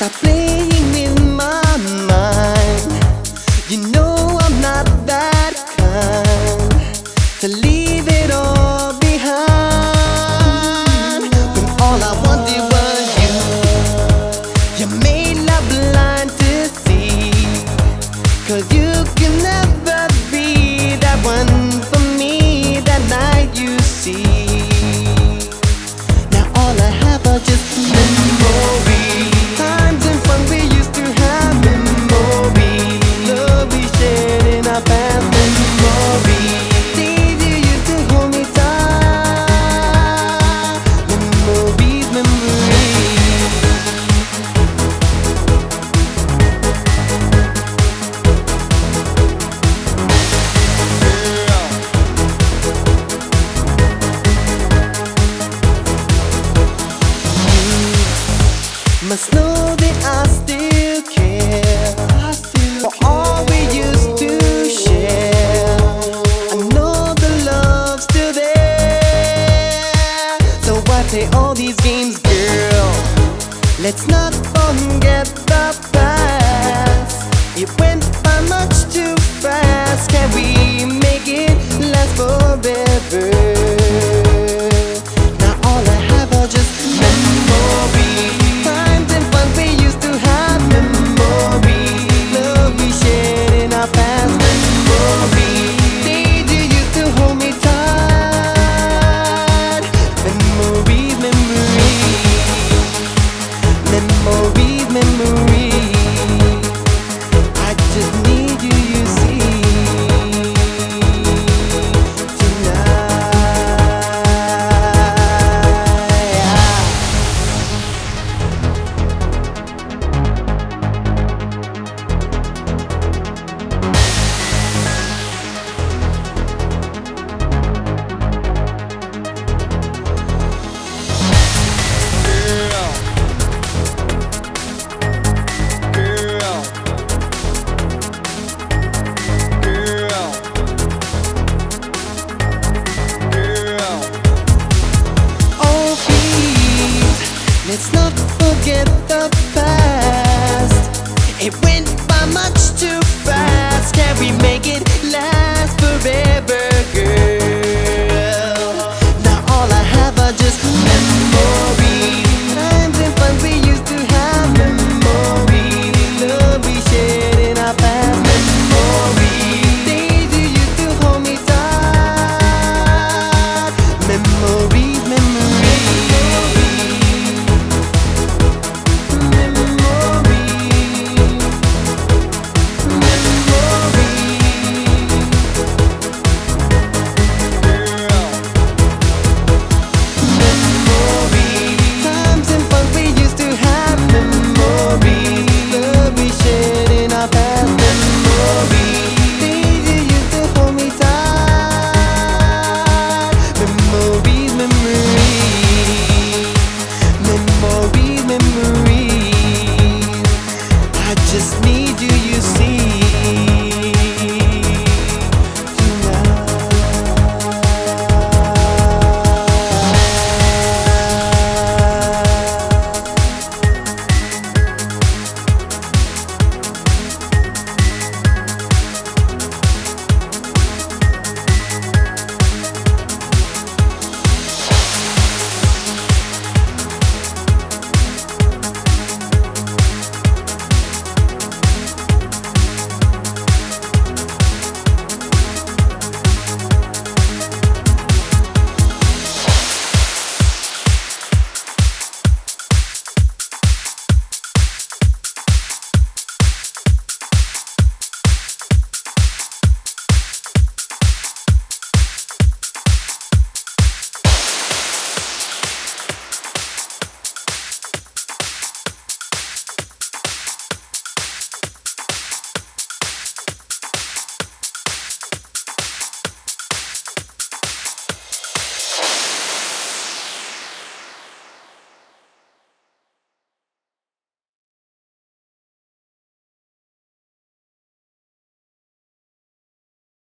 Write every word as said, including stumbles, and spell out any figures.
start playing in my mind. You know I'm not that kind to leave it all behind. When all I wanted was you, you made love blind to see. 'Cause you can never be that one for me, that night you see. Now all I have are just memories. Times and fun we used to have, memories. Love we shared in our past, memories. Days you used to hold me tight, memories, memories. Must know that I still care for all we used to share. I know the love's still there, so why play all these games, girl? Let's not forget the past. It went by much too fast. Can we make it last forever? Now all I have are just memories. Times and fun we used to have, memories. Love we shared in our past, memories. Days you used to hold me tight, memories, memories. Memories, memories.